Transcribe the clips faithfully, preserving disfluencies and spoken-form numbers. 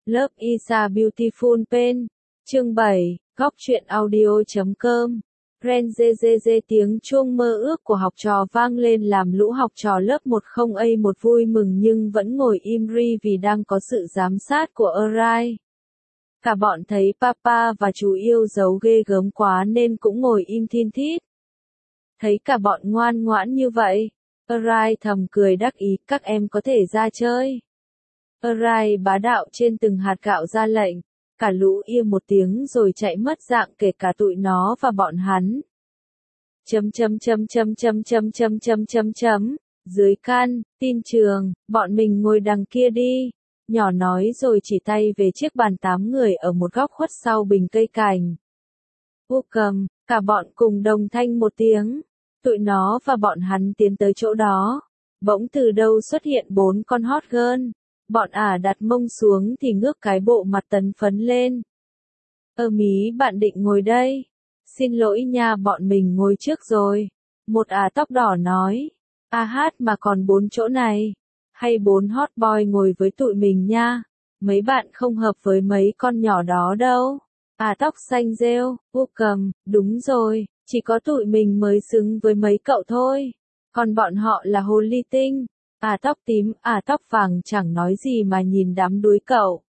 Love is a beautiful pen. Chương bảy, góc truyện audio chấm com. Ren dê dê dê tiếng chuông mơ ước của học trò vang lên làm lũ học trò lớp một không A một vui mừng nhưng vẫn ngồi im ri vì đang có sự giám sát của Arai. Cả bọn thấy papa và chú yêu dấu ghê gớm quá nên cũng ngồi im thin thít. Thấy cả bọn ngoan ngoãn như vậy, Arai thầm cười đắc ý, các em có thể ra chơi. Arai bá đạo trên từng hạt gạo ra lệnh, cả lũ im một tiếng rồi chạy mất dạng kể cả tụi nó và bọn hắn. Chấm chấm chấm chấm chấm chấm chấm chấm chấm chấm, dưới căn tin trường, bọn mình ngồi đằng kia đi, nhỏ nói rồi chỉ tay về chiếc bàn tám người ở một góc khuất sau bình cây cành. Vô cầm, cả bọn cùng đồng thanh một tiếng, tụi nó và bọn hắn tiến tới chỗ đó, bỗng từ đâu xuất hiện bốn con hot girl. Bọn ả đặt mông xuống thì ngước cái bộ mặt tấn phấn lên. Ơ mí bạn định ngồi đây? Xin lỗi nha, bọn mình ngồi trước rồi. Một ả tóc đỏ nói. A hát mà còn bốn chỗ này. Hay bốn hot boy ngồi với tụi mình nha. Mấy bạn không hợp với mấy con nhỏ đó đâu. Ả tóc xanh rêu, vô cầm, đúng rồi, chỉ có tụi mình mới xứng với mấy cậu thôi. Còn bọn họ là hồ ly tinh. À tóc tím, à tóc vàng chẳng nói gì mà nhìn đám đuối cậu.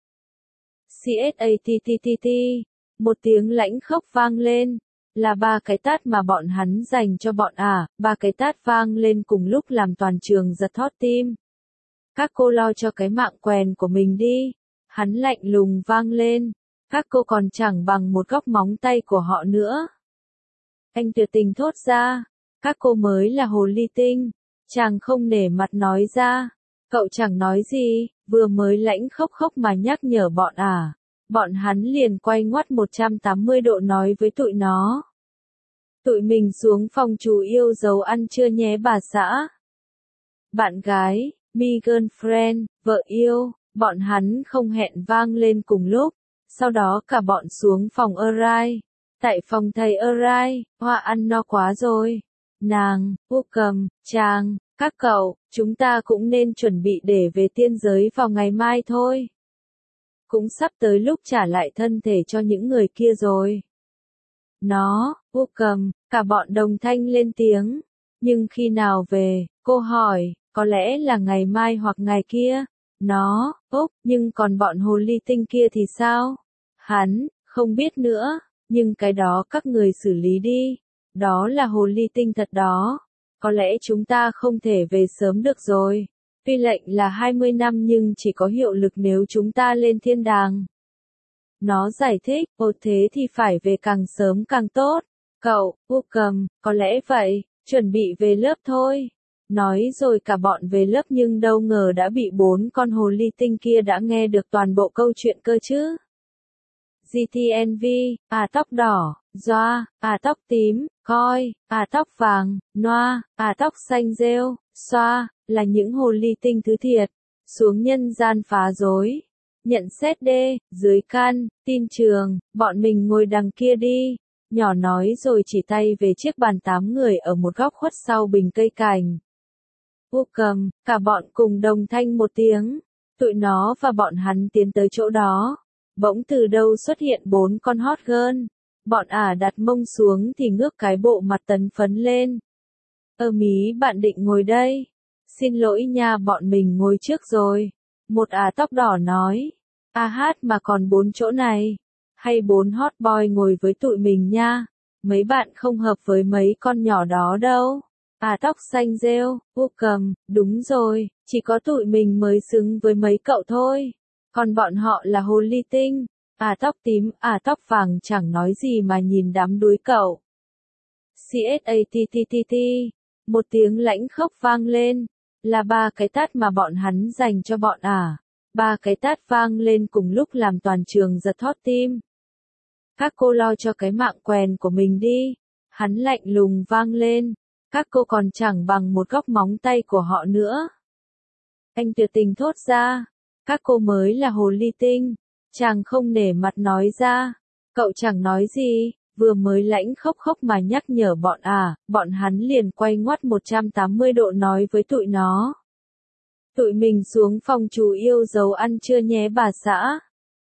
Chat, một tiếng lãnh khốc vang lên, là ba cái tát mà bọn hắn dành cho bọn ả, ba cái tát vang lên cùng lúc làm toàn trường giật thót tim. Các cô lo cho cái mạng quèn của mình đi, hắn lạnh lùng vang lên, các cô còn chẳng bằng một góc móng tay của họ nữa. Anh tuyệt tình thốt ra, các cô mới là hồ ly tinh. Chàng không nể mặt nói ra, cậu chẳng nói gì, vừa mới lãnh khốc khốc mà nhắc nhở bọn ả. Bọn hắn liền quay ngoắt một trăm tám mươi độ nói với tụi nó. Tụi mình xuống phòng chú yêu dấu ăn trưa nhé bà xã. Bạn gái, me girlfriend, vợ yêu, bọn hắn không hẹn vang lên cùng lúc, sau đó cả bọn xuống phòng Arai. Tại phòng thầy Arai, hoa ăn no quá rồi. Nàng, vô cầm, chàng, các cậu, chúng ta cũng nên chuẩn bị để về tiên giới vào ngày mai thôi. Cũng sắp tới lúc trả lại thân thể cho những người kia rồi. Nó, vô cầm, cả bọn đồng thanh lên tiếng. Nhưng khi nào về, cô hỏi, có lẽ là ngày mai hoặc ngày kia. Nó, úp, nhưng còn bọn hồ ly tinh kia thì sao? Hắn, không biết nữa, nhưng cái đó các người xử lý đi. Đó là hồ ly tinh thật đó. Có lẽ chúng ta không thể về sớm được rồi. Tuy lệnh là hai mươi năm nhưng chỉ có hiệu lực nếu chúng ta lên thiên đàng. Nó giải thích, ồ thế thì phải về càng sớm càng tốt. Cậu, vô cầm, có lẽ vậy, chuẩn bị về lớp thôi. Nói rồi cả bọn về lớp nhưng đâu ngờ đã bị bốn con hồ ly tinh kia đã nghe được toàn bộ câu chuyện cơ chứ. giê tê en vê, à tóc đỏ, doa, à tóc tím, coi, à tóc vàng, noa, à tóc xanh rêu, xoa, là những hồ ly tinh thứ thiệt, xuống nhân gian phá rối. Nhận xét đê, dưới căn, tin trường, bọn mình ngồi đằng kia đi, nhỏ nói rồi chỉ tay về chiếc bàn tám người ở một góc khuất sau bình cây cành. Vô cầm, cả bọn cùng đồng thanh một tiếng, tụi nó và bọn hắn tiến tới chỗ đó. Bỗng từ đâu xuất hiện bốn con hot girl. Bọn ả đặt mông xuống thì ngước cái bộ mặt tấn phấn lên. Ơ mí bạn định ngồi đây? Xin lỗi nha, bọn mình ngồi trước rồi. Một ả tóc đỏ nói. A hát mà còn bốn chỗ này. Hay bốn hot boy ngồi với tụi mình nha. Mấy bạn không hợp với mấy con nhỏ đó đâu. Ả tóc xanh rêu, vô cầm, đúng rồi, chỉ có tụi mình mới xứng với mấy cậu thôi. Còn bọn họ là hồ ly tinh. À tóc tím, à tóc vàng chẳng nói gì mà nhìn đám đuối cậu. Chat, một tiếng lãnh khốc vang lên, là ba cái tát mà bọn hắn dành cho bọn ả. Ba cái tát vang lên cùng lúc làm toàn trường giật thót tim. Các cô lo cho cái mạng quèn của mình đi. Hắn lạnh lùng vang lên, các cô còn chẳng bằng một góc móng tay của họ nữa. Anh tuyệt tình thốt ra. Các cô mới là hồ ly tinh. Chàng không nể mặt nói ra. Cậu chẳng nói gì, vừa mới lãnh khốc khốc mà nhắc nhở bọn ả, bọn hắn liền quay ngoắt một trăm tám mươi độ nói với tụi nó. Tụi mình xuống phòng chú yêu dấu ăn trưa nhé bà xã.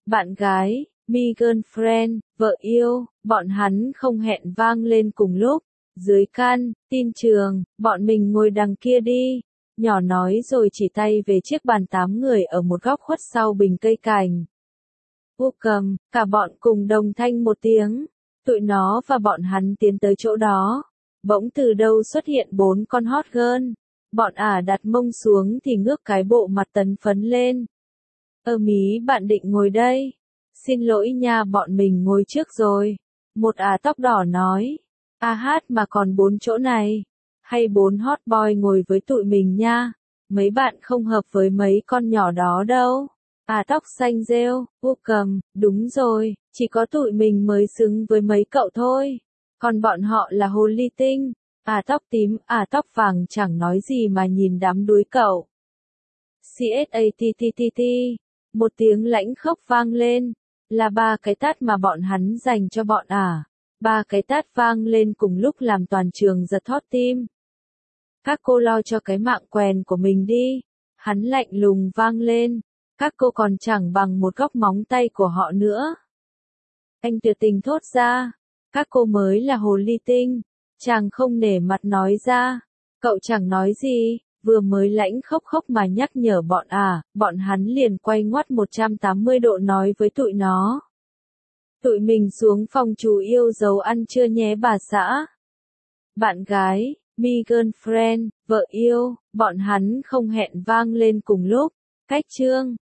bạn gái, me girlfriend, vợ yêu, bọn hắn không hẹn vang lên cùng lúc. Dưới can, tin trường, bọn mình ngồi đằng kia đi. Nhỏ nói rồi chỉ tay về chiếc bàn tám người ở một góc khuất sau bình cây cành. Welcome, cả bọn cùng đồng thanh một tiếng. Tụi nó và bọn hắn tiến tới chỗ đó. Bỗng từ đâu xuất hiện bốn con hot girl. Bọn ả đặt mông xuống thì ngước cái bộ mặt tấn phấn lên. Ơ mí bạn định ngồi đây. Xin lỗi nha bọn mình ngồi trước rồi. Một ả tóc đỏ nói. A hát mà còn bốn chỗ này. Hay bốn hot boy ngồi với tụi mình nha. Mấy bạn không hợp với mấy con nhỏ đó đâu. À tóc xanh rêu, welcome, đúng rồi, chỉ có tụi mình mới xứng với mấy cậu thôi. Còn bọn họ là hồ ly tinh. À tóc tím, à tóc vàng chẳng nói gì mà nhìn đám đuối cậu. Chattt, một tiếng lãnh khốc vang lên. Là ba cái tát mà bọn hắn dành cho bọn ả. Ba cái tát vang lên cùng lúc làm toàn trường giật thót tim. Các cô lo cho cái mạng quèn của mình đi. Hắn lạnh lùng vang lên. Các cô còn chẳng bằng một góc móng tay của họ nữa. Anh tuyệt tình thốt ra. Các cô mới là hồ ly tinh. Chàng không nể mặt nói ra. Cậu chẳng nói gì, vừa mới lãnh khốc khốc mà nhắc nhở bọn à, bọn hắn liền quay ngoắt một trăm tám mươi độ nói với tụi nó. Tụi mình xuống phòng chú yêu dấu ăn trưa nhé bà xã. Bạn gái, me girlfriend, vợ yêu, bọn hắn không hẹn vang lên cùng lúc. Cách chương